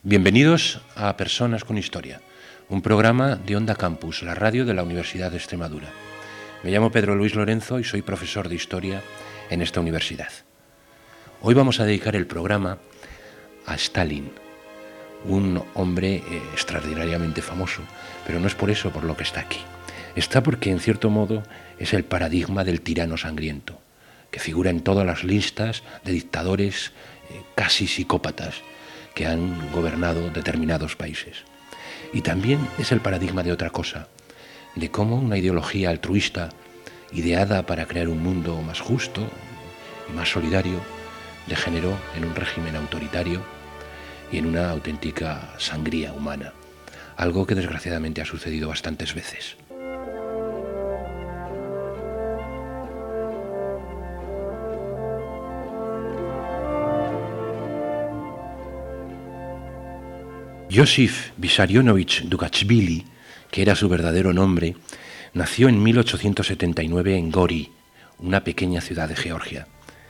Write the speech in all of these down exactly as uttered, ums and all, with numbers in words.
Bienvenidos a Personas con Historia, un programa de Onda Campus, la radio de la Universidad de Extremadura. Me llamo Pedro Luis Lorenzo y soy profesor de Historia en esta universidad. Hoy vamos a dedicar el programa a Stalin, un hombre eh, extraordinariamente famoso, pero no es por eso por lo que está aquí. Está porque, en cierto modo, es el paradigma del tirano sangriento, que figura en todas las listas de dictadores eh, casi psicópatas que han gobernado determinados países. Y también es el paradigma de otra cosa, de cómo una ideología altruista, ideada para crear un mundo más justo y más solidario, degeneró en un régimen autoritario y en una auténtica sangría humana, algo que desgraciadamente ha sucedido bastantes veces. Josif Vissarionovich Dugachvili, que era su verdadero nombre, nació en mil ochocientos setenta y nueve en Gori, una pequeña ciudad de Georgia.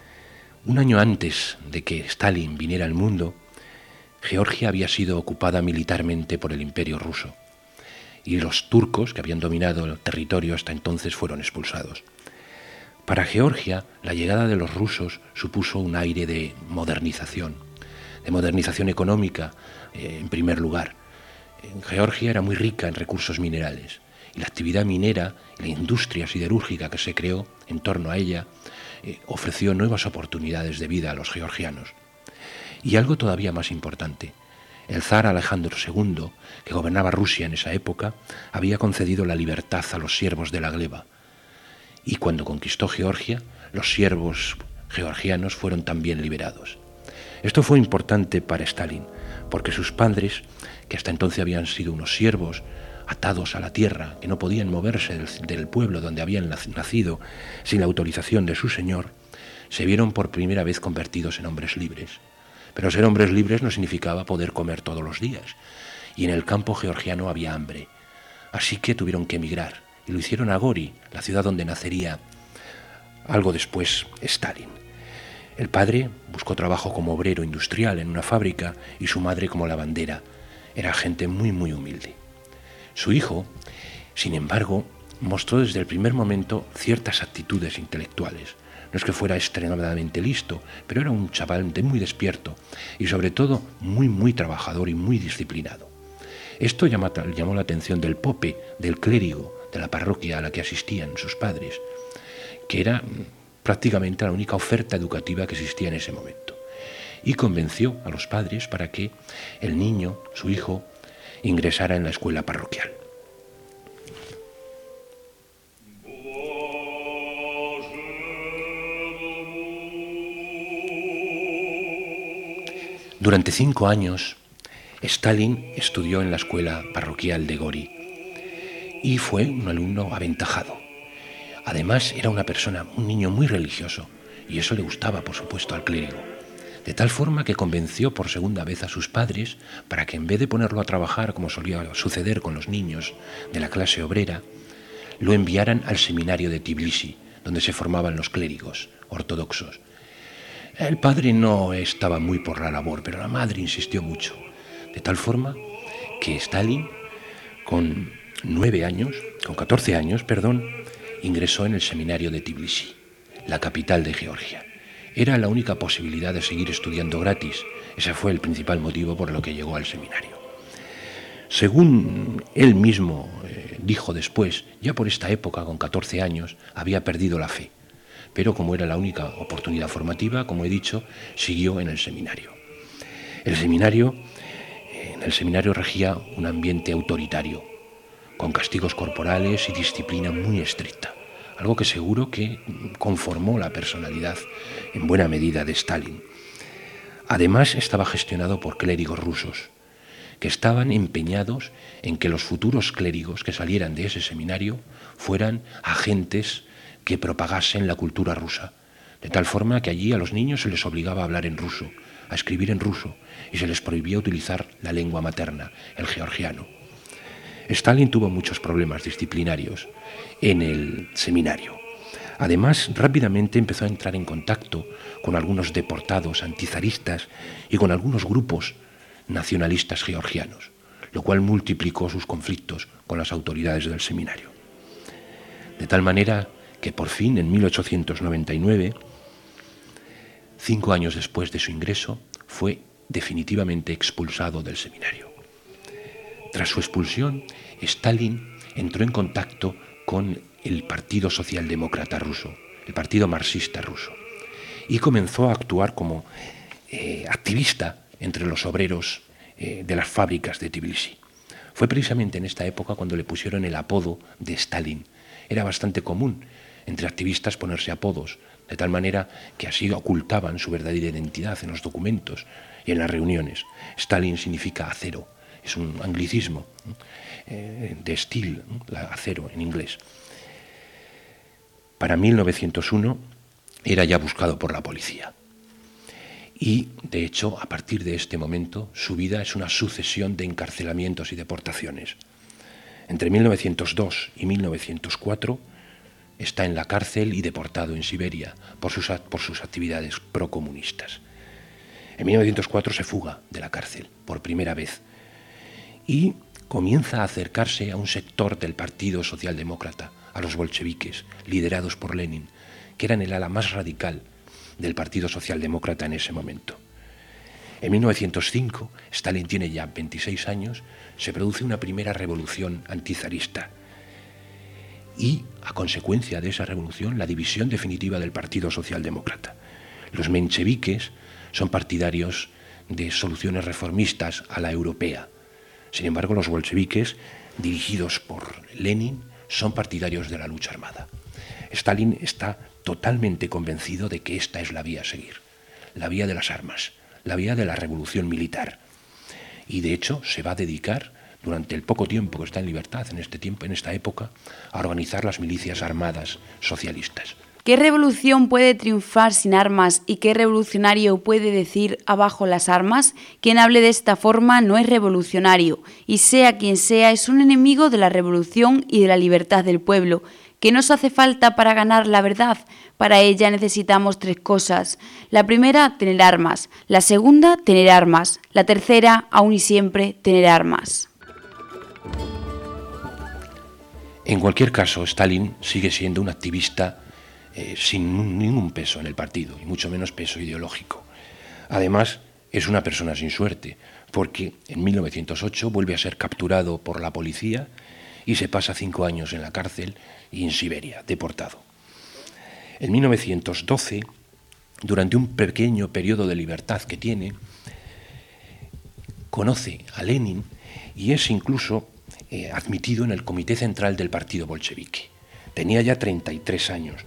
Un año antes de que Stalin viniera al mundo, Georgia había sido ocupada militarmente por el Imperio ruso y los turcos, que habían dominado el territorio hasta entonces, fueron expulsados. Para Georgia, la llegada de los rusos supuso un aire de modernización, de modernización económica, eh, en primer lugar. En Georgia era muy rica en recursos minerales y la actividad minera y la industria siderúrgica que se creó en torno a ella eh, ofreció nuevas oportunidades de vida a los georgianos. Y algo todavía más importante, el zar Alejandro segundo, que gobernaba Rusia en esa época, había concedido la libertad a los siervos de la gleba. Y cuando conquistó Georgia, los siervos georgianos fueron también liberados. Esto fue importante para Stalin, porque sus padres, que hasta entonces habían sido unos siervos atados a la tierra, que no podían moverse del, del pueblo donde habían nacido sin la autorización de su señor, se vieron por primera vez convertidos en hombres libres. Pero ser hombres libres no significaba poder comer todos los días, y en el campo georgiano había hambre. Así que tuvieron que emigrar, y lo hicieron a Gori, la ciudad donde nacería algo después Stalin. El padre buscó trabajo como obrero industrial en una fábrica y su madre como lavandera. Era gente muy, muy humilde. Su hijo, sin embargo, mostró desde el primer momento ciertas actitudes intelectuales. No es que fuera extremadamente listo, pero era un chaval muy despierto y sobre todo muy, muy trabajador y muy disciplinado. Esto llamó, llamó la atención del pope, del clérigo, de la parroquia a la que asistían sus padres, que era prácticamente la única oferta educativa que existía en ese momento. Y convenció a los padres para que el niño, su hijo, ingresara en la escuela parroquial. Durante cinco años, Stalin estudió en la escuela parroquial de Gori y fue un alumno aventajado. Además, era una persona, un niño muy religioso, y eso le gustaba, por supuesto, al clérigo. De tal forma que convenció por segunda vez a sus padres para que, en vez de ponerlo a trabajar, como solía suceder con los niños de la clase obrera, lo enviaran al seminario de Tbilisi, donde se formaban los clérigos ortodoxos. El padre no estaba muy por la labor, pero la madre insistió mucho, de tal forma que Stalin, con nueve años, con catorce años, perdón, ingresó en el seminario de Tbilisi, la capital de Georgia. Era la única posibilidad de seguir estudiando gratis. Ese fue el principal motivo por lo que llegó al seminario. Según él mismo eh, dijo después, ya por esta época, con catorce años, había perdido la fe. Pero como era la única oportunidad formativa, como he dicho, siguió en el seminario. El seminario, en el seminario regía un ambiente autoritario, con castigos corporales y disciplina muy estricta, algo que seguro que conformó la personalidad en buena medida de Stalin. Además, estaba gestionado por clérigos rusos, que estaban empeñados en que los futuros clérigos que salieran de ese seminario fueran agentes que propagasen la cultura rusa, de tal forma que allí a los niños se les obligaba a hablar en ruso, a escribir en ruso, y se les prohibía utilizar la lengua materna, el georgiano. Stalin tuvo muchos problemas disciplinarios en el seminario. Además, rápidamente empezó a entrar en contacto con algunos deportados antizaristas y con algunos grupos nacionalistas georgianos, lo cual multiplicó sus conflictos con las autoridades del seminario. De tal manera que por fin, en mil ochocientos noventa y nueve, cinco años después de su ingreso, fue definitivamente expulsado del seminario. Tras su expulsión, Stalin entró en contacto con el Partido Socialdemócrata ruso, el Partido Marxista ruso, y comenzó a actuar como eh, activista entre los obreros eh, de las fábricas de Tbilisi. Fue precisamente en esta época cuando le pusieron el apodo de Stalin. Era bastante común entre activistas ponerse apodos, de tal manera que así ocultaban su verdadera identidad en los documentos y en las reuniones. Stalin significa acero, es un anglicismo eh, de steel, acero en inglés. Para mil novecientos uno era ya buscado por la policía. Y, de hecho, a partir de este momento, su vida es una sucesión de encarcelamientos y deportaciones. Entre mil novecientos dos y mil novecientos cuatro está en la cárcel y deportado en Siberia por sus, por sus actividades procomunistas. En mil novecientos cuatro se fuga de la cárcel por primera vez y comienza a acercarse a un sector del Partido Socialdemócrata, a los bolcheviques, liderados por Lenin, que eran el ala más radical del Partido Socialdemócrata en ese momento. En mil novecientos cinco, Stalin tiene ya veintiséis años, se produce una primera revolución antizarista y, a consecuencia de esa revolución, la división definitiva del Partido Socialdemócrata. Los mencheviques son partidarios de soluciones reformistas a la europea. Sin embargo, los bolcheviques, dirigidos por Lenin, son partidarios de la lucha armada. Stalin está totalmente convencido de que esta es la vía a seguir, la vía de las armas, la vía de la revolución militar. Y de hecho se va a dedicar, durante el poco tiempo que está en libertad, en este tiempo, en esta época, a organizar las milicias armadas socialistas. ¿Qué revolución puede triunfar sin armas y qué revolucionario puede decir abajo las armas? Quien hable de esta forma no es revolucionario, y sea quien sea es un enemigo de la revolución y de la libertad del pueblo. ¿Qué nos hace falta para ganar la verdad? Para ella necesitamos tres cosas. La primera, tener armas. La segunda, tener armas. La tercera, aún y siempre, tener armas. En cualquier caso, Stalin sigue siendo un activista eh, sin ningún peso en el partido, y mucho menos peso ideológico. Además, es una persona sin suerte, porque en mil novecientos ocho vuelve a ser capturado por la policía y se pasa cinco años en la cárcel y en Siberia, deportado. En mil novecientos doce, durante un pequeño periodo de libertad que tiene, conoce a Lenin y es incluso eh, admitido en el Comité Central del Partido Bolchevique. Tenía ya treinta y tres años.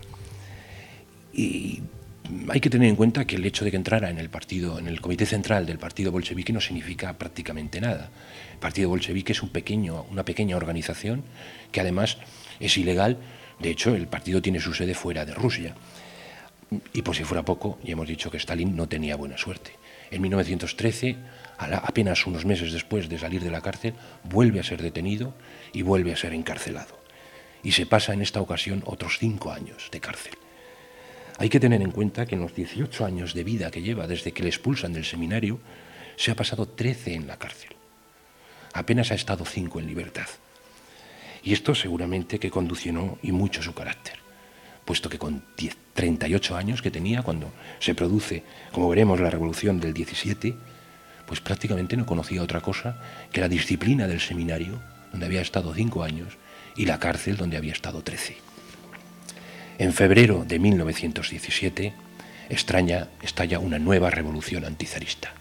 Y hay que tener en cuenta que el hecho de que entrara en el partido, en el Comité Central del Partido Bolchevique no significa prácticamente nada. El Partido Bolchevique es un pequeño, una pequeña organización que además es ilegal. De hecho, el partido tiene su sede fuera de Rusia. Y por si fuera poco, ya hemos dicho que Stalin no tenía buena suerte. En mil novecientos trece, apenas unos meses después de salir de la cárcel, vuelve a ser detenido y vuelve a ser encarcelado. Y se pasa en esta ocasión otros cinco años de cárcel. Hay que tener en cuenta que en los dieciocho años de vida que lleva desde que le expulsan del seminario, se ha pasado trece en la cárcel. Apenas ha estado cinco en libertad. Y esto seguramente que condicionó y mucho su carácter, puesto que con treinta y ocho años que tenía cuando se produce, como veremos, la revolución del diecisiete, pues prácticamente no conocía otra cosa que la disciplina del seminario, donde había estado cinco años, y la cárcel, donde había estado trece. En febrero de mil novecientos diecisiete, extraña, estalla una nueva revolución antizarista.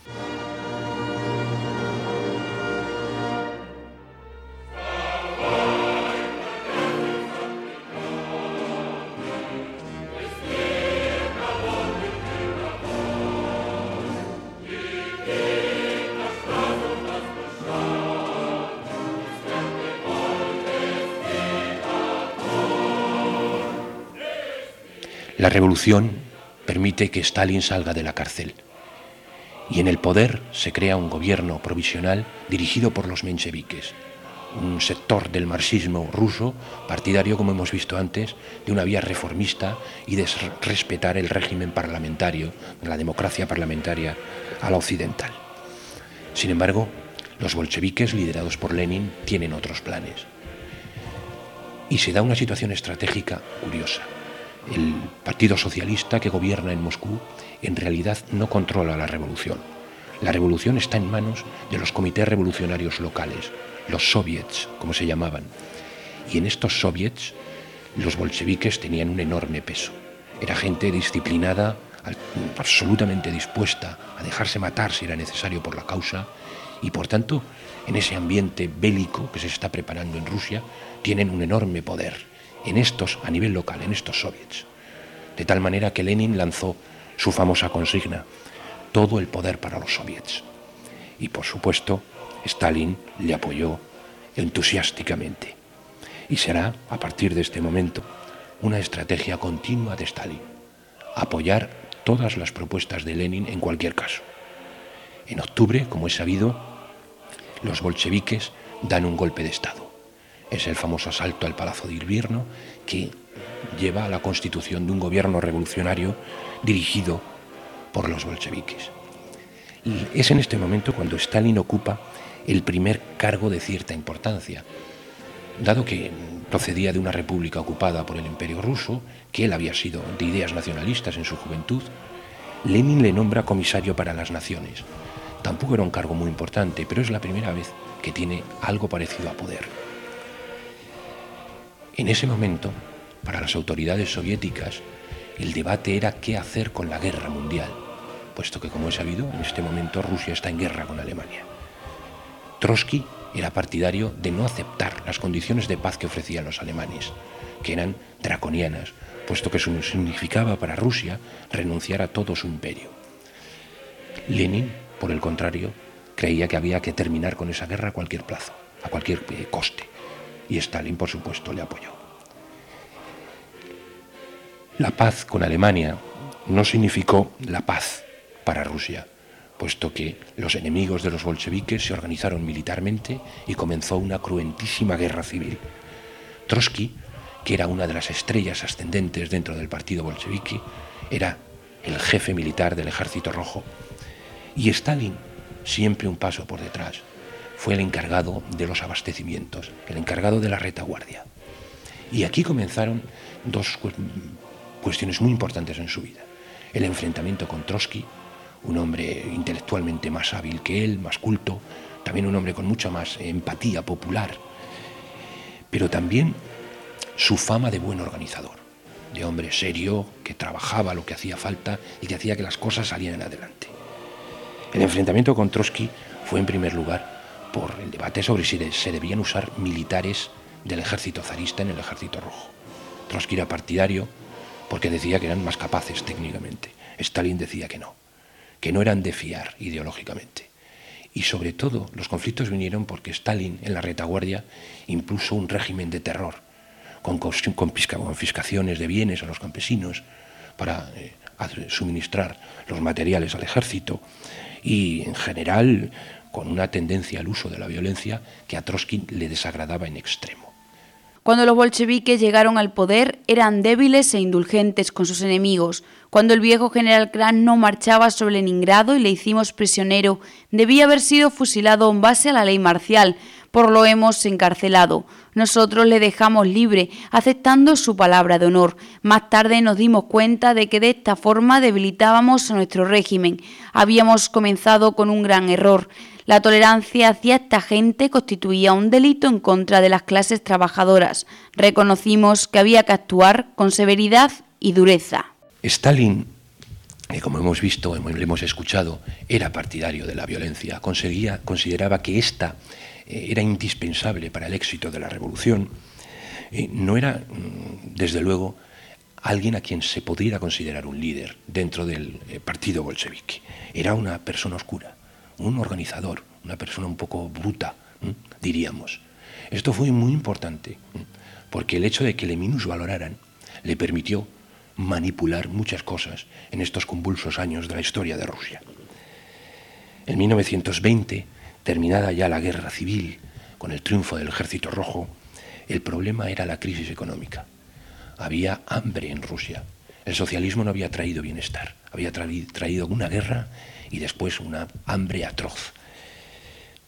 La revolución permite que Stalin salga de la cárcel y en el poder se crea un gobierno provisional dirigido por los mencheviques, un sector del marxismo ruso partidario, como hemos visto antes, de una vía reformista y de respetar el régimen parlamentario, la democracia parlamentaria a la occidental. Sin embargo, los bolcheviques, liderados por Lenin, tienen otros planes. Y se da una situación estratégica curiosa. El Partido Socialista que gobierna en Moscú en realidad no controla la revolución. La revolución está en manos de los comités revolucionarios locales, los soviets, como se llamaban. Y en estos soviets los bolcheviques tenían un enorme peso. Era gente disciplinada, absolutamente dispuesta a dejarse matar si era necesario por la causa, y por tanto, en ese ambiente bélico que se está preparando en Rusia, tienen un enorme poder en estos, a nivel local, en estos soviets. De tal manera que Lenin lanzó su famosa consigna: todo el poder para los soviets. Y por supuesto, Stalin le apoyó entusiásticamente. Y será, a partir de este momento, una estrategia continua de Stalin: apoyar todas las propuestas de Lenin en cualquier caso. En octubre, como es sabido, los bolcheviques dan un golpe de Estado. Es el famoso asalto al Palacio de Invierno que lleva a la constitución de un gobierno revolucionario dirigido por los bolcheviques. Y es en este momento cuando Stalin ocupa el primer cargo de cierta importancia, dado que procedía de una república ocupada por el Imperio ruso, que él había sido de ideas nacionalistas en su juventud. Lenin le nombra comisario para las naciones. Tampoco era un cargo muy importante, pero es la primera vez que tiene algo parecido a poder. En ese momento, para las autoridades soviéticas, el debate era qué hacer con la guerra mundial, puesto que, como he sabido, en este momento Rusia está en guerra con Alemania. Trotsky era partidario de no aceptar las condiciones de paz que ofrecían los alemanes, que eran draconianas, puesto que eso significaba para Rusia renunciar a todo su imperio. Lenin, por el contrario, creía que había que terminar con esa guerra a cualquier plazo, a cualquier eh, coste, y Stalin, por supuesto, le apoyó. La paz con Alemania no significó la paz para Rusia, puesto que los enemigos de los bolcheviques se organizaron militarmente y comenzó una cruentísima guerra civil. Trotsky, que era una de las estrellas ascendentes dentro del partido bolchevique, era el jefe militar del Ejército Rojo, y Stalin, siempre un paso por detrás, fue el encargado de los abastecimientos, el encargado de la retaguardia. Y aquí comenzaron dos cuestiones muy importantes en su vida: el enfrentamiento con Trotsky, un hombre intelectualmente más hábil que él, más culto, también un hombre con mucha más empatía popular, pero también su fama de buen organizador, de hombre serio, que trabajaba lo que hacía falta y que hacía que las cosas salieran adelante. El enfrentamiento con Trotsky fue, en primer lugar, por el debate sobre si se debían usar militares del ejército zarista en el ejército rojo. Trotsky era partidario porque decía que eran más capaces técnicamente. Stalin decía que no, que no eran de fiar ideológicamente. Y sobre todo los conflictos vinieron porque Stalin en la retaguardia impuso un régimen de terror, con confiscaciones de bienes a los campesinos para eh, suministrar los materiales al ejército, y en general con una tendencia al uso de la violencia que a Trotsky le desagradaba en extremo. Cuando los bolcheviques llegaron al poder, eran débiles e indulgentes con sus enemigos. Cuando el viejo general Krasnov marchaba sobre Leningrado y le hicimos prisionero, debía haber sido fusilado en base a la ley marcial, por lo hemos encarcelado. Nosotros le dejamos libre, aceptando su palabra de honor. Más tarde nos dimos cuenta de que de esta forma debilitábamos a nuestro régimen. Habíamos comenzado con un gran error. La tolerancia hacia esta gente constituía un delito en contra de las clases trabajadoras. Reconocimos que había que actuar con severidad y dureza. Stalin, eh, como hemos visto, hemos, hemos escuchado, era partidario de la violencia. Conseguía, consideraba que esta eh, era indispensable para el éxito de la revolución. Eh, no era, desde luego, alguien a quien se pudiera considerar un líder dentro del eh, partido bolchevique. Era una persona oscura, un organizador, una persona un poco bruta, ¿eh? diríamos. Esto fue muy importante, ¿eh? porque el hecho de que le minusvaloraran le permitió manipular muchas cosas en estos convulsos años de la historia de Rusia. En mil novecientos veinte, terminada ya la guerra civil, con el triunfo del Ejército Rojo, el problema era la crisis económica. Había hambre en Rusia. El socialismo no había traído bienestar, había traído una guerra y después una hambre atroz.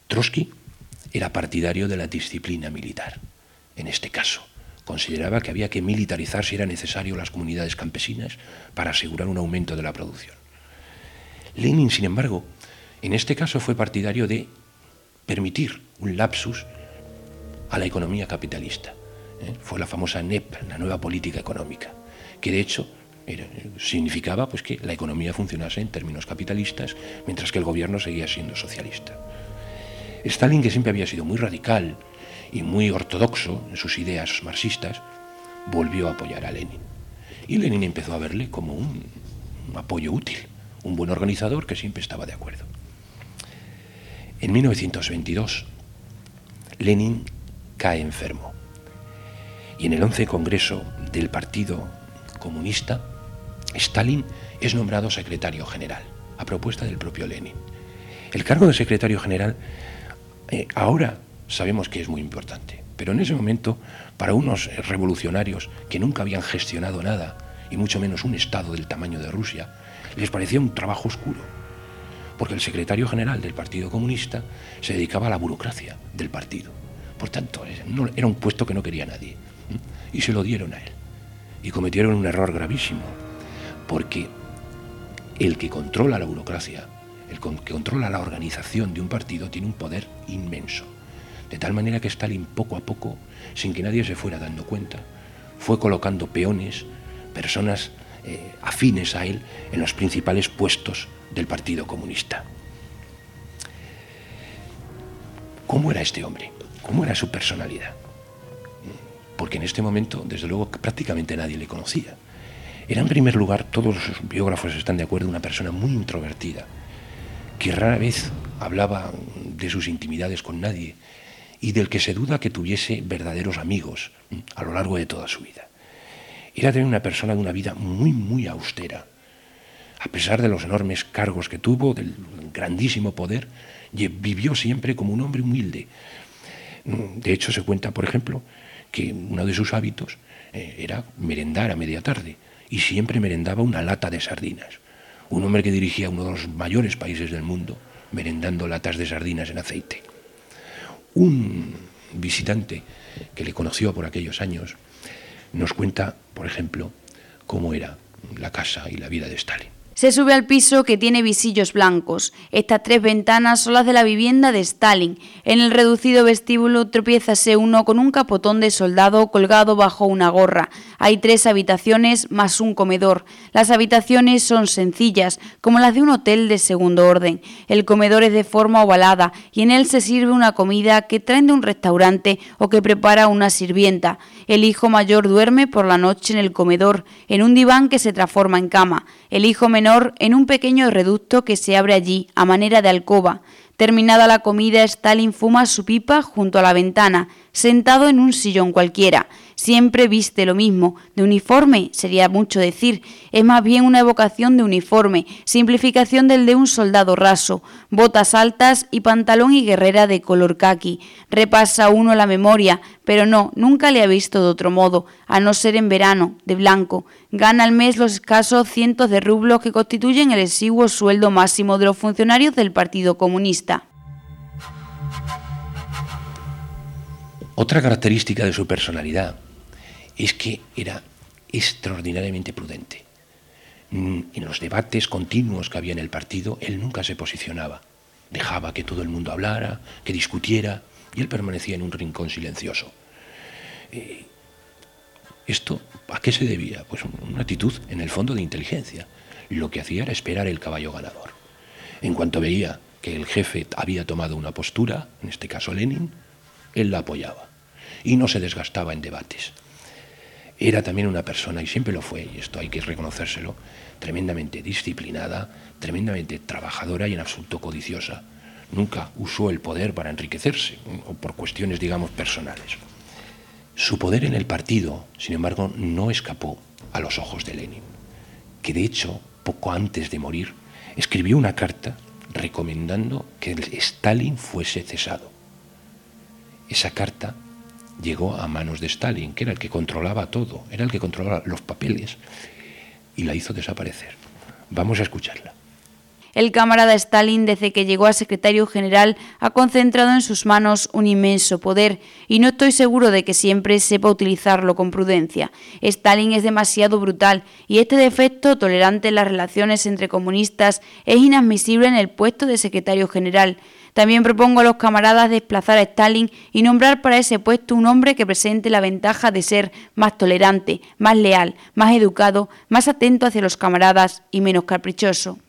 Trotsky era partidario de la disciplina militar. En este caso, consideraba que había que militarizar si era necesario las comunidades campesinas para asegurar un aumento de la producción. Lenin, sin embargo, en este caso fue partidario de permitir un lapsus a la economía capitalista. ¿eh? Fue la famosa N E P, la nueva política económica, que de hecho era, significaba pues, que la economía funcionase en términos capitalistas, mientras que el gobierno seguía siendo socialista. Stalin, que siempre había sido muy radical y muy ortodoxo en sus ideas marxistas, volvió a apoyar a Lenin. Y Lenin empezó a verle como un, un apoyo útil, un buen organizador que siempre estaba de acuerdo. En mil novecientos veintidós, Lenin cae enfermo. Y en el once Congreso del Partido Comunista, Stalin es nombrado secretario general, a propuesta del propio Lenin. El cargo de secretario general eh, ahora sabemos que es muy importante, pero en ese momento, para unos revolucionarios que nunca habían gestionado nada, y mucho menos un Estado del tamaño de Rusia, les parecía un trabajo oscuro, porque el secretario general del Partido Comunista se dedicaba a la burocracia del partido. Por tanto, no, era un puesto que no quería nadie, ¿eh? Y se lo dieron a él. Y cometieron un error gravísimo, porque el que controla la burocracia, el que controla la organización de un partido, tiene un poder inmenso. De tal manera que Stalin, poco a poco, sin que nadie se fuera dando cuenta, fue colocando peones, personas eh, afines a él, en los principales puestos del Partido Comunista. ¿Cómo era este hombre? ¿Cómo era su personalidad? Porque en este momento, desde luego, prácticamente nadie le conocía. Era, en primer lugar, todos los biógrafos están de acuerdo, una persona muy introvertida, que rara vez hablaba de sus intimidades con nadie y del que se duda que tuviese verdaderos amigos a lo largo de toda su vida. Era también una persona de una vida muy, muy austera. A pesar de los enormes cargos que tuvo, del grandísimo poder, vivió siempre como un hombre humilde. De hecho, se cuenta, por ejemplo, que uno de sus hábitos eh, era merendar a media tarde, y siempre merendaba una lata de sardinas. Un hombre que dirigía uno de los mayores países del mundo, merendando latas de sardinas en aceite. Un visitante que le conoció por aquellos años nos cuenta, por ejemplo, cómo era la casa y la vida de Stalin. Se sube al piso, que tiene visillos blancos. Estas tres ventanas son las de la vivienda de Stalin. En el reducido vestíbulo tropiézase uno con un capotón de soldado colgado bajo una gorra. Hay tres habitaciones más un comedor. Las habitaciones son sencillas, como las de un hotel de segundo orden. El comedor es de forma ovalada y en él se sirve una comida que traen de un restaurante o que prepara una sirvienta. El hijo mayor duerme por la noche en el comedor, en un diván que se transforma en cama. El hijo menor en un pequeño reducto que se abre allí, a manera de alcoba. Terminada la comida, Stalin fuma su pipa junto a la ventana, sentado en un sillón cualquiera. Siempre viste lo mismo. De uniforme sería mucho decir, es más bien una evocación de uniforme, simplificación del de un soldado raso, botas altas y pantalón y guerrera de color caqui. Repasa uno la memoria, pero no, nunca le ha visto de otro modo, a no ser en verano, de blanco. Gana al mes los escasos cientos de rublos que constituyen el exiguo sueldo máximo de los funcionarios del Partido Comunista. Otra característica de su personalidad es que era extraordinariamente prudente. En los debates continuos que había en el partido, él nunca se posicionaba. Dejaba que todo el mundo hablara, que discutiera, y él permanecía en un rincón silencioso. Eh, ¿Esto a qué se debía? Pues una actitud, en el fondo, de inteligencia. Lo que hacía era esperar el caballo ganador. En cuanto veía que el jefe había tomado una postura, en este caso Lenin, él la apoyaba y no se desgastaba en debates. Era también una persona, y siempre lo fue, y esto hay que reconocérselo, tremendamente disciplinada, tremendamente trabajadora y en absoluto codiciosa. Nunca usó el poder para enriquecerse, o por cuestiones, digamos, personales. Su poder en el partido, sin embargo, no escapó a los ojos de Lenin, que de hecho, poco antes de morir, escribió una carta recomendando que Stalin fuese cesado. Esa carta llegó a manos de Stalin, que era el que controlaba todo, era el que controlaba los papeles, y la hizo desaparecer. Vamos a escucharla. El camarada Stalin, desde que llegó a secretario general, ha concentrado en sus manos un inmenso poder y no estoy seguro de que siempre sepa utilizarlo con prudencia. Stalin es demasiado brutal y este defecto tolerante en las relaciones entre comunistas es inadmisible en el puesto de secretario general. También propongo a los camaradas desplazar a Stalin y nombrar para ese puesto un hombre que presente la ventaja de ser más tolerante, más leal, más educado, más atento hacia los camaradas y menos caprichoso.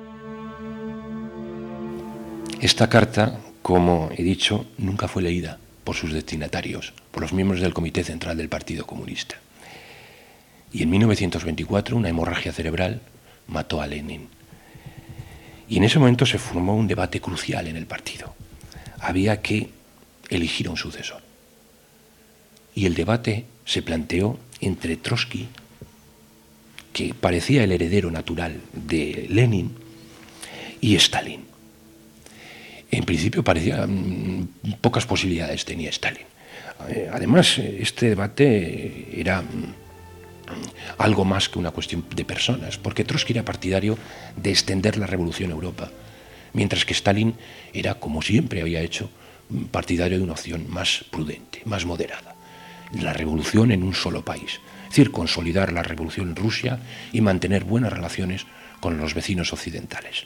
Esta carta, como he dicho, nunca fue leída por sus destinatarios, por los miembros del Comité Central del Partido Comunista. Y en mil novecientos veinticuatro una hemorragia cerebral mató a Lenin. Y en ese momento se formó un debate crucial en el partido. Había que elegir a un sucesor. Y el debate se planteó entre Trotsky, que parecía el heredero natural de Lenin, y Stalin. En principio parecía mmm, pocas posibilidades tenía Stalin. Además, este debate era mmm, algo más que una cuestión de personas, porque Trotsky era partidario de extender la revolución a Europa, mientras que Stalin era, como siempre había hecho, partidario de una opción más prudente, más moderada, la revolución en un solo país, es decir, consolidar la revolución en Rusia y mantener buenas relaciones con los vecinos occidentales.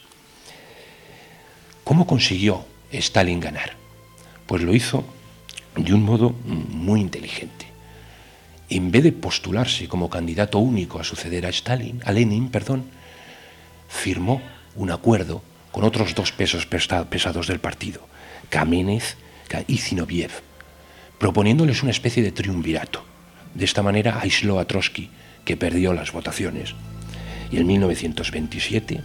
¿Cómo consiguió Stalin ganar? Pues lo hizo de un modo muy inteligente. En vez de postularse como candidato único a suceder a Stalin, a Lenin, perdón, firmó un acuerdo con otros dos pesos pesados del partido, Kamenev y Zinoviev, proponiéndoles una especie de triunvirato. De esta manera aisló a Trotsky, que perdió las votaciones. Y en mil novecientos veintisiete,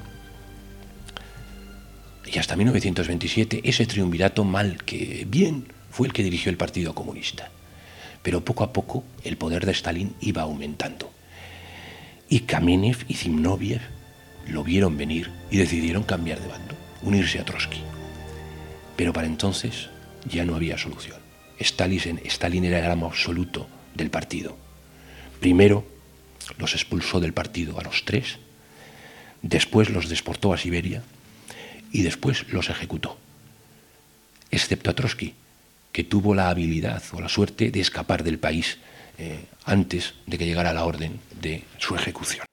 y hasta mil novecientos veintisiete, ese triunvirato, mal que bien, fue el que dirigió el Partido Comunista. Pero poco a poco el poder de Stalin iba aumentando. Y Kamenev y Zinoviev lo vieron venir y decidieron cambiar de bando, unirse a Trotsky. Pero para entonces ya no había solución. Stalin, Stalin era el amo absoluto del partido. Primero los expulsó del partido a los tres, después los deportó a Siberia y después los ejecutó, excepto a Trotsky, que tuvo la habilidad o la suerte de escapar del país eh, antes de que llegara la orden de su ejecución.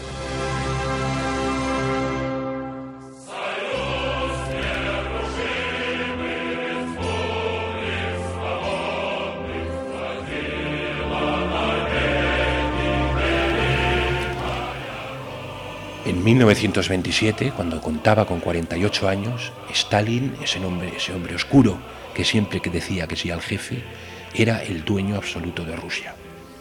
En mil novecientos veintisiete, cuando contaba con cuarenta y ocho años, Stalin, ese hombre, ese hombre oscuro que siempre que decía que sí al jefe, era el dueño absoluto de Rusia.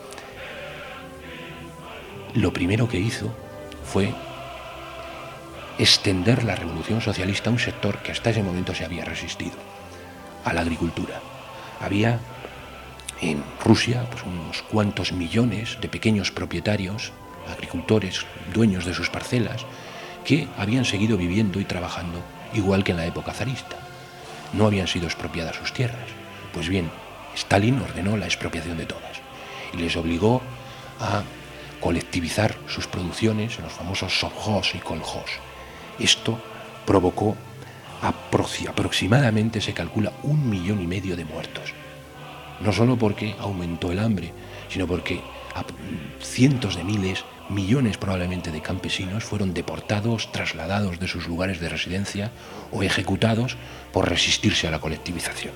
Lo primero que hizo fue extender la revolución socialista a un sector que hasta ese momento se había resistido, a la agricultura. Había en Rusia pues, unos cuantos millones de pequeños propietarios, agricultores, dueños de sus parcelas, que habían seguido viviendo y trabajando igual que en la época zarista. No habían sido expropiadas sus tierras. Pues bien, Stalin ordenó la expropiación de todas y les obligó a colectivizar sus producciones en los famosos sovjós y koljós. Esto provocó aproximadamente, se calcula, un millón y medio de muertos. No solo porque aumentó el hambre, sino porque cientos de miles, millones probablemente de campesinos fueron deportados, trasladados de sus lugares de residencia o ejecutados por resistirse a la colectivización.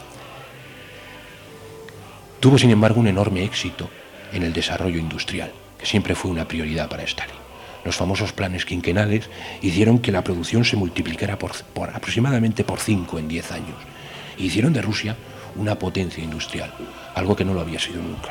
Tuvo, sin embargo, un enorme éxito en el desarrollo industrial, que siempre fue una prioridad para Stalin. Los famosos planes quinquenales hicieron que la producción se multiplicara por, por aproximadamente por cinco en diez años y hicieron de Rusia una potencia industrial, algo que no lo había sido nunca.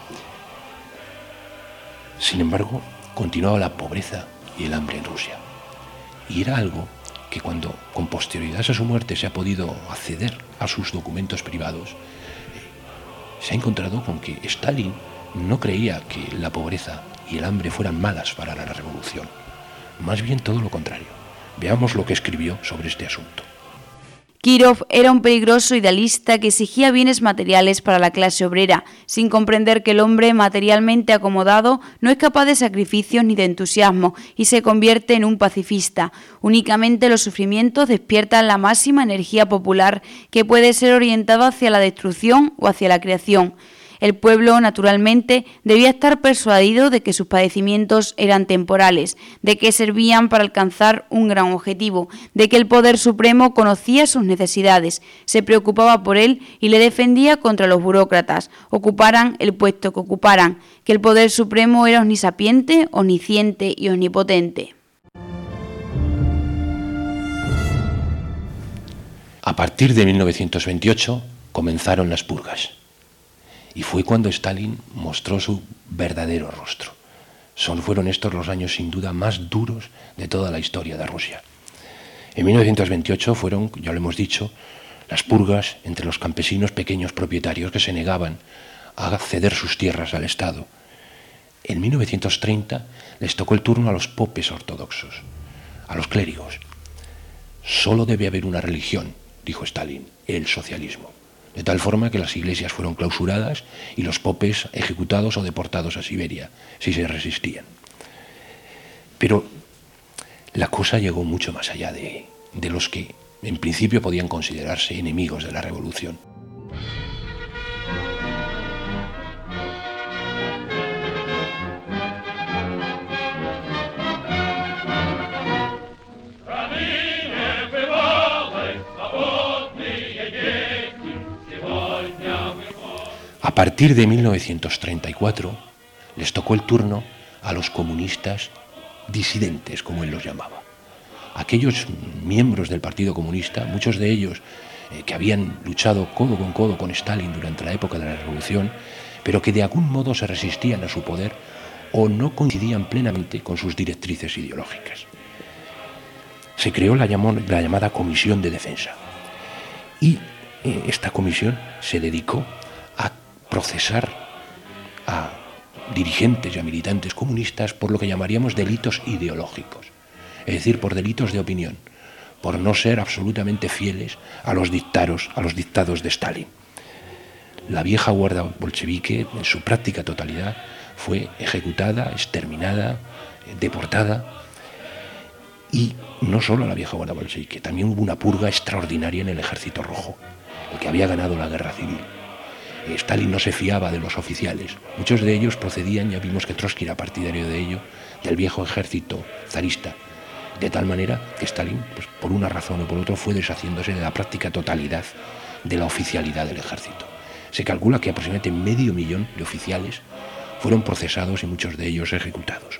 Sin embargo, continuaba la pobreza y el hambre en Rusia. Y era algo que cuando, con posterioridad a su muerte, se ha podido acceder a sus documentos privados, eh, se ha encontrado con que Stalin no creía que la pobreza y el hambre fueran malas para la revolución. Más bien todo lo contrario. Veamos lo que escribió sobre este asunto. Kirov era un peligroso idealista que exigía bienes materiales para la clase obrera, sin comprender que el hombre materialmente acomodado no es capaz de sacrificios ni de entusiasmo y se convierte en un pacifista. Únicamente los sufrimientos despiertan la máxima energía popular que puede ser orientada hacia la destrucción o hacia la creación. El pueblo, naturalmente, debía estar persuadido de que sus padecimientos eran temporales, de que servían para alcanzar un gran objetivo, de que el poder supremo conocía sus necesidades, se preocupaba por él y le defendía contra los burócratas, ocuparan el puesto que ocuparan, que el poder supremo era omnisapiente, omnisciente y omnipotente. A partir de mil novecientos veintiocho comenzaron las purgas. Y fue cuando Stalin mostró su verdadero rostro. Son, fueron estos los años sin duda más duros de toda la historia de Rusia. En mil novecientos veintiocho fueron, ya lo hemos dicho, las purgas entre los campesinos pequeños propietarios que se negaban a ceder sus tierras al Estado. En mil novecientos treinta les tocó el turno a los popes ortodoxos, a los clérigos. Solo debe haber una religión, dijo Stalin, el socialismo. De tal forma que las iglesias fueron clausuradas y los popes ejecutados o deportados a Siberia, si se resistían. Pero la cosa llegó mucho más allá de, de los que en principio podían considerarse enemigos de la revolución. A partir de mil novecientos treinta y cuatro les tocó el turno a los comunistas disidentes, como él los llamaba. Aquellos miembros del Partido Comunista, muchos de ellos eh, que habían luchado codo con codo con Stalin durante la época de la Revolución, pero que de algún modo se resistían a su poder o no coincidían plenamente con sus directrices ideológicas. Se creó la, llamó, la llamada Comisión de Defensa y eh, esta comisión se dedicó a procesar a dirigentes y a militantes comunistas por lo que llamaríamos delitos ideológicos, es decir, por delitos de opinión, por no ser absolutamente fieles a los dictados, a los dictados de Stalin. La vieja guardia bolchevique, en su práctica totalidad, fue ejecutada, exterminada, deportada, y no solo la vieja guardia bolchevique, también hubo una purga extraordinaria en el Ejército Rojo, el que había ganado la guerra civil. Stalin no se fiaba de los oficiales. Muchos de ellos procedían, ya vimos que Trotsky era partidario de ello, del viejo ejército zarista. De tal manera que Stalin, pues, por una razón o por otra, fue deshaciéndose de la práctica totalidad de la oficialidad del ejército. Se calcula que aproximadamente medio millón de oficiales fueron procesados y muchos de ellos ejecutados.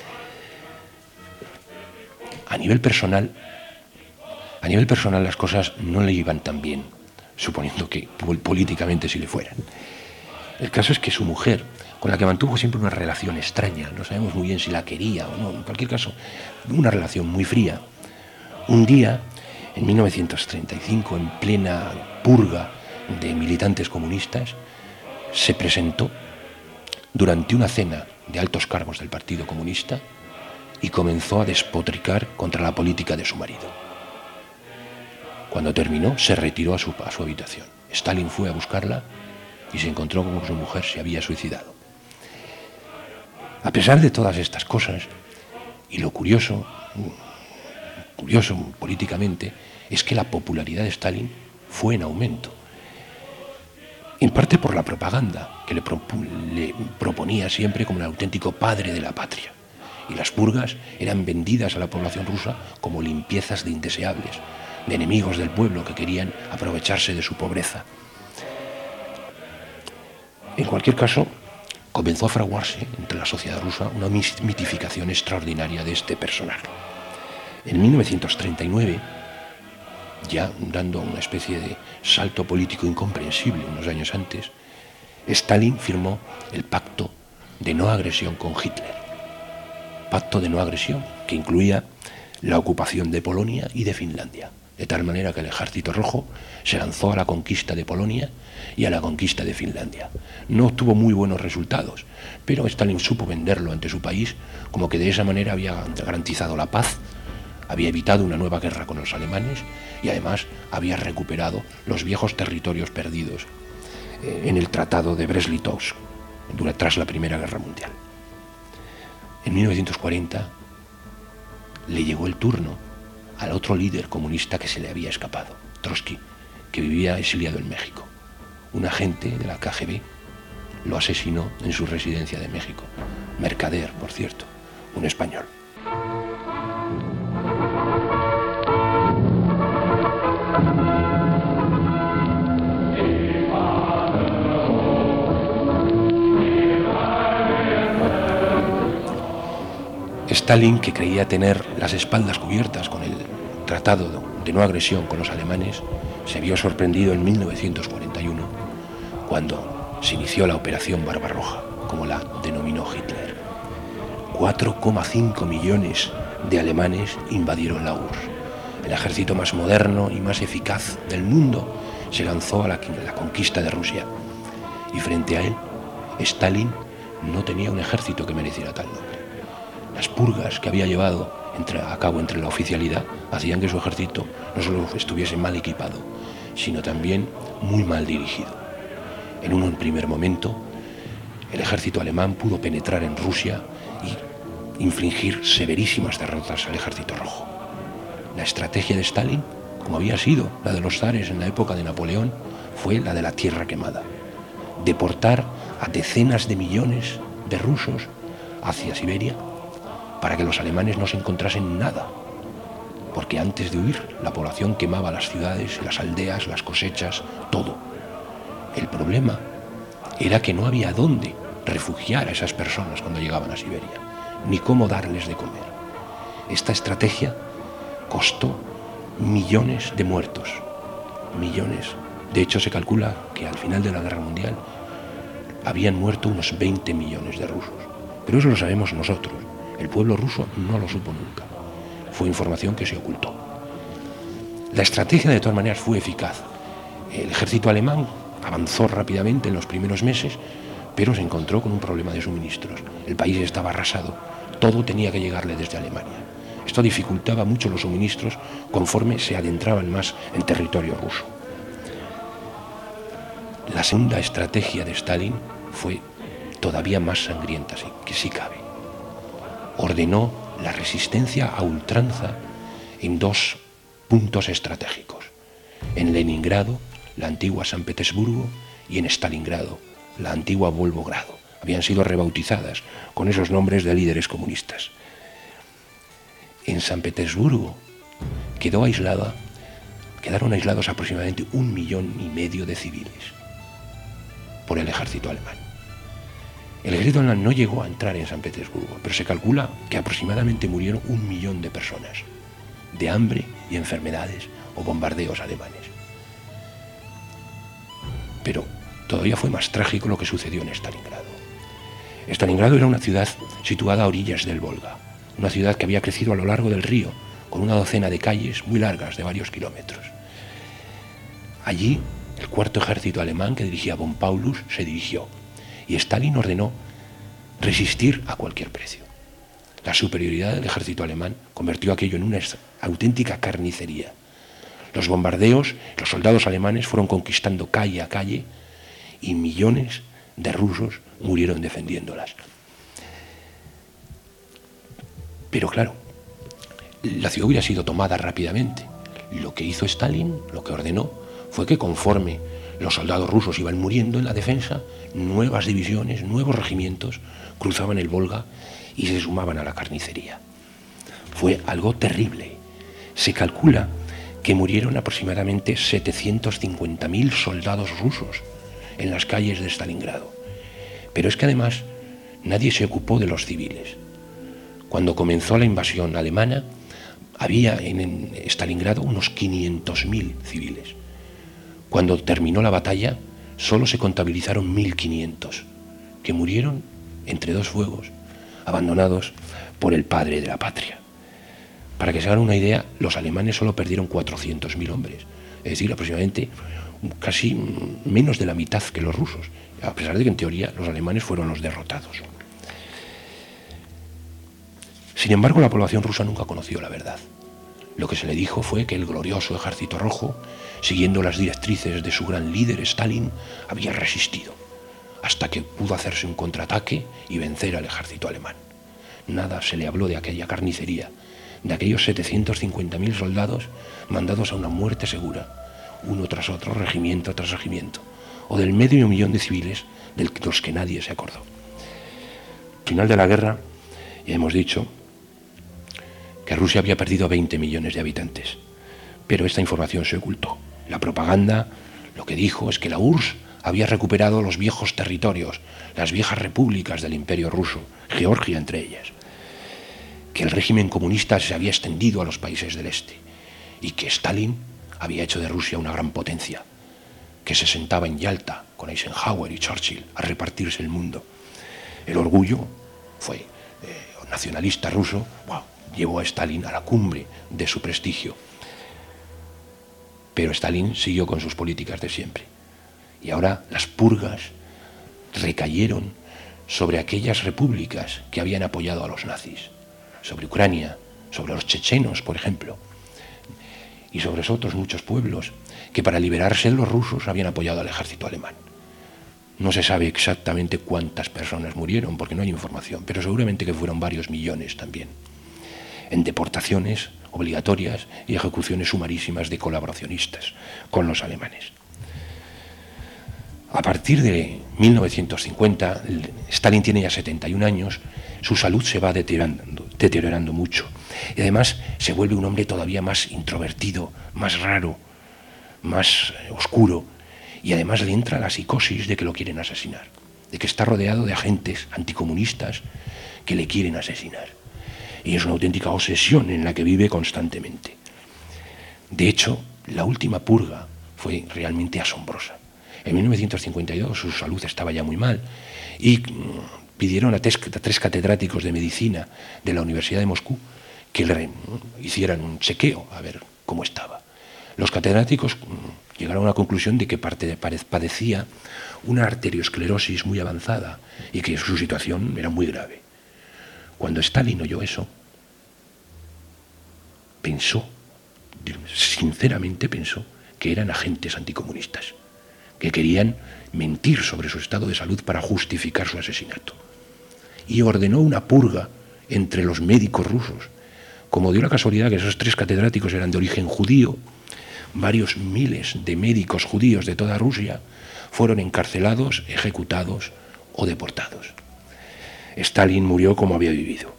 A nivel personal, a nivel personal las cosas no le iban tan bien, suponiendo que políticamente sí le fueran. El caso es que su mujer, con la que mantuvo siempre una relación extraña, no sabemos muy bien si la quería o no, en cualquier caso, una relación muy fría, un día, en mil novecientos treinta y cinco, en plena purga de militantes comunistas, se presentó durante una cena de altos cargos del Partido Comunista y comenzó a despotricar contra la política de su marido. Cuando terminó, se retiró a su, a su habitación. Stalin fue a buscarla y se encontró con que su mujer se había suicidado. A pesar de todas estas cosas, y lo curioso, curioso políticamente, es que la popularidad de Stalin fue en aumento. En parte por la propaganda que le, pro, le proponía siempre como el auténtico padre de la patria. Y las purgas eran vendidas a la población rusa como limpiezas de indeseables, de enemigos del pueblo que querían aprovecharse de su pobreza. En cualquier caso, comenzó a fraguarse entre la sociedad rusa una mitificación extraordinaria de este personaje. En mil novecientos treinta y nueve, ya dando una especie de salto político incomprensible unos años antes, Stalin firmó el pacto de no agresión con Hitler. Pacto de no agresión que incluía la ocupación de Polonia y de Finlandia, de tal manera que el Ejército Rojo se lanzó a la conquista de Polonia y a la conquista de Finlandia. No obtuvo muy buenos resultados, pero Stalin supo venderlo ante su país como que de esa manera había garantizado la paz había evitado una nueva guerra con los alemanes y además había recuperado los viejos territorios perdidos eh, en el Tratado de Brest-Litovsk tras la Primera Guerra Mundial. En mil novecientos cuarenta le llegó el turno al otro líder comunista que se le había escapado, Trotsky, que vivía exiliado en México. Un agente de la K G B lo asesinó en su residencia de México. Mercader, por cierto, un español. Stalin, que creía tener las espaldas cubiertas con el tratado de no agresión con los alemanes, se vio sorprendido en mil novecientos cuarenta y uno, cuando se inició la Operación Barbarroja, como la denominó Hitler. cuatro coma cinco millones de alemanes invadieron la U R S S. El ejército más moderno y más eficaz del mundo se lanzó a la, a la conquista de Rusia. Y frente a él, Stalin no tenía un ejército que mereciera tal nombre. Las purgas que había llevado entre, a cabo entre la oficialidad hacían que su ejército no solo estuviese mal equipado, sino también muy mal dirigido. En un primer momento, el ejército alemán pudo penetrar en Rusia y infligir severísimas derrotas al ejército rojo. La estrategia de Stalin, como había sido la de los zares en la época de Napoleón, fue la de la tierra quemada. Deportar a decenas de millones de rusos hacia Siberia para que los alemanes no se encontrasen nada, porque antes de huir la población quemaba las ciudades, las aldeas, las cosechas, todo. El problema era que no había dónde refugiar a esas personas cuando llegaban a Siberia, ni cómo darles de comer. Esta estrategia costó millones de muertos, millones. De hecho, se calcula que al final de la Guerra Mundial habían muerto unos veinte millones de rusos. Pero eso lo sabemos nosotros. El pueblo ruso no lo supo nunca. Fue información que se ocultó. La estrategia, de todas maneras, fue eficaz. El ejército alemán avanzó rápidamente en los primeros meses, pero se encontró con un problema de suministros. El país estaba arrasado. Todo tenía que llegarle desde Alemania. Esto dificultaba mucho los suministros conforme se adentraban más en territorio ruso. La segunda estrategia de Stalin fue todavía más sangrienta, que sí cabe. Ordenó la resistencia a ultranza en dos puntos estratégicos: en Leningrado, la antigua San Petersburgo, y en Stalingrado, la antigua Volgogrado. Habían sido rebautizadas con esos nombres de líderes comunistas. En San Petersburgo quedó aislada, quedaron aislados aproximadamente un millón y medio de civiles por el ejército alemán. El ejército alemán no llegó a entrar en San Petersburgo, pero se calcula que aproximadamente murieron un millón de personas de hambre y enfermedades o bombardeos alemanes. Pero todavía fue más trágico lo que sucedió en Stalingrado. Stalingrado era una ciudad situada a orillas del Volga, una ciudad que había crecido a lo largo del río, con una docena de calles muy largas de varios kilómetros. Allí, el cuarto ejército alemán que dirigía von Paulus se dirigió, y Stalin ordenó resistir a cualquier precio. La superioridad del ejército alemán convirtió aquello en una auténtica carnicería. Los bombardeos, los soldados alemanes fueron conquistando calle a calle y millones de rusos murieron defendiéndolas. Pero claro, la ciudad hubiera sido tomada rápidamente. Lo que hizo Stalin, lo que ordenó, fue que conforme los soldados rusos iban muriendo en la defensa, nuevas divisiones, nuevos regimientos cruzaban el Volga y se sumaban a la carnicería. Fue algo terrible. Se calcula que murieron aproximadamente setecientos cincuenta mil soldados rusos en las calles de Stalingrado. Pero es que además nadie se ocupó de los civiles. Cuando comenzó la invasión alemana, había en Stalingrado unos quinientos mil civiles. Cuando terminó la batalla, solo se contabilizaron mil quinientos, que murieron entre dos fuegos, abandonados por el padre de la patria. Para que se hagan una idea, los alemanes solo perdieron cuatrocientos mil hombres, es decir, aproximadamente casi menos de la mitad que los rusos, a pesar de que en teoría los alemanes fueron los derrotados. Sin embargo, la población rusa nunca conoció la verdad. Lo que se le dijo fue que el glorioso Ejército Rojo, siguiendo las directrices de su gran líder Stalin, había resistido, hasta que pudo hacerse un contraataque y vencer al ejército alemán. Nada se le habló de aquella carnicería, de aquellos setecientos cincuenta mil soldados mandados a una muerte segura, uno tras otro, regimiento tras regimiento, o del medio millón de civiles de los que nadie se acordó. Al final de la guerra, ya hemos dicho que Rusia había perdido veinte millones de habitantes, pero esta información se ocultó. La propaganda lo que dijo es que la U R S S había recuperado los viejos territorios, las viejas repúblicas del Imperio Ruso, Georgia entre ellas, que el régimen comunista se había extendido a los países del este y que Stalin había hecho de Rusia una gran potencia, que se sentaba en Yalta con Eisenhower y Churchill a repartirse el mundo. El orgullo fue eh, nacionalista ruso, wow, llevó a Stalin a la cumbre de su prestigio. Pero Stalin siguió con sus políticas de siempre. Y ahora las purgas recayeron sobre aquellas repúblicas que habían apoyado a los nazis, sobre Ucrania, sobre los chechenos, por ejemplo, y sobre otros muchos pueblos que para liberarse de los rusos habían apoyado al ejército alemán. No se sabe exactamente cuántas personas murieron, porque no hay información, pero seguramente que fueron varios millones también, en deportaciones obligatorias y ejecuciones sumarísimas de colaboracionistas con los alemanes. A partir de mil novecientos cincuenta, Stalin tiene ya setenta y un años, su salud se va deteriorando, deteriorando mucho, y además se vuelve un hombre todavía más introvertido, más raro, más oscuro, y además le entra la psicosis de que lo quieren asesinar, de que está rodeado de agentes anticomunistas que le quieren asesinar. Y es una auténtica obsesión en la que vive constantemente. De hecho, la última purga fue realmente asombrosa. En mil novecientos cincuenta y dos su salud estaba ya muy mal y pidieron a tres, a tres catedráticos de medicina de la Universidad de Moscú que le hicieran un chequeo a ver cómo estaba. Los catedráticos llegaron a la conclusión de que padecía una arteriosclerosis muy avanzada y que su situación era muy grave. Cuando Stalin oyó eso, pensó, sinceramente pensó, que eran agentes anticomunistas, que querían mentir sobre su estado de salud para justificar su asesinato. Y ordenó una purga entre los médicos rusos. Como dio la casualidad que esos tres catedráticos eran de origen judío, varios miles de médicos judíos de toda Rusia fueron encarcelados, ejecutados o deportados. Stalin murió como había vivido.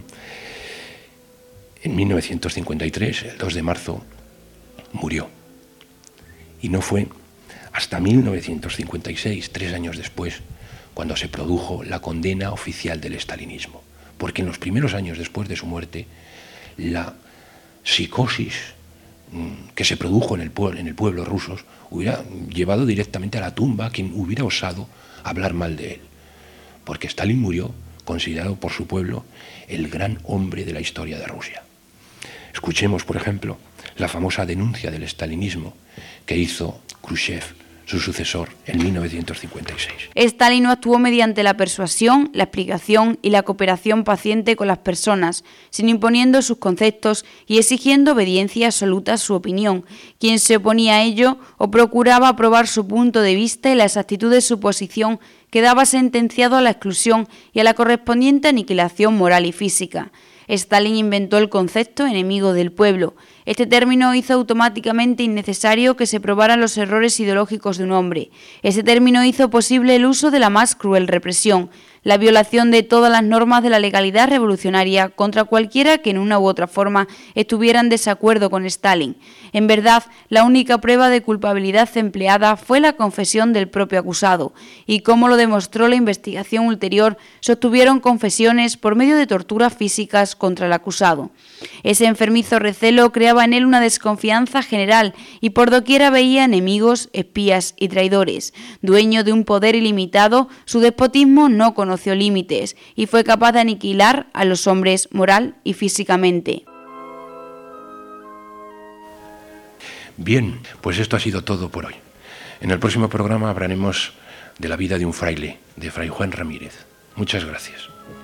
En mil novecientos cincuenta y tres, el dos de marzo, murió. Y no fue hasta mil novecientos cincuenta y seis, tres años después, cuando se produjo la condena oficial del stalinismo. Porque en los primeros años después de su muerte, la psicosis que se produjo en el pueblo, en el pueblo ruso hubiera llevado directamente a la tumba a quien hubiera osado hablar mal de él. Porque Stalin murió considerado por su pueblo el gran hombre de la historia de Rusia. Escuchemos, por ejemplo, la famosa denuncia del stalinismo que hizo Khrushchev, su sucesor, en mil novecientos cincuenta y seis. Stalin no actuó mediante la persuasión, la explicación y la cooperación paciente con las personas, sino imponiendo sus conceptos y exigiendo obediencia absoluta a su opinión. Quien se oponía a ello o procuraba aprobar su punto de vista y la exactitud de su posición quedaba sentenciado a la exclusión y a la correspondiente aniquilación moral y física. Stalin inventó el concepto enemigo del pueblo. Este término hizo automáticamente innecesario que se probaran los errores ideológicos de un hombre. Ese término hizo posible el uso de la más cruel represión, la violación de todas las normas de la legalidad revolucionaria contra cualquiera que en una u otra forma estuviera en desacuerdo con Stalin. En verdad, la única prueba de culpabilidad empleada fue la confesión del propio acusado, y como lo demostró la investigación ulterior, se obtuvieron confesiones por medio de torturas físicas contra el acusado. Ese enfermizo recelo creaba en él una desconfianza general y por doquiera veía enemigos, espías y traidores. Dueño de un poder ilimitado, su despotismo no conoció límites y fue capaz de aniquilar a los hombres moral y físicamente. Bien, pues esto ha sido todo por hoy. En el próximo programa hablaremos de la vida de un fraile, de Fray Juan Ramírez. Muchas gracias.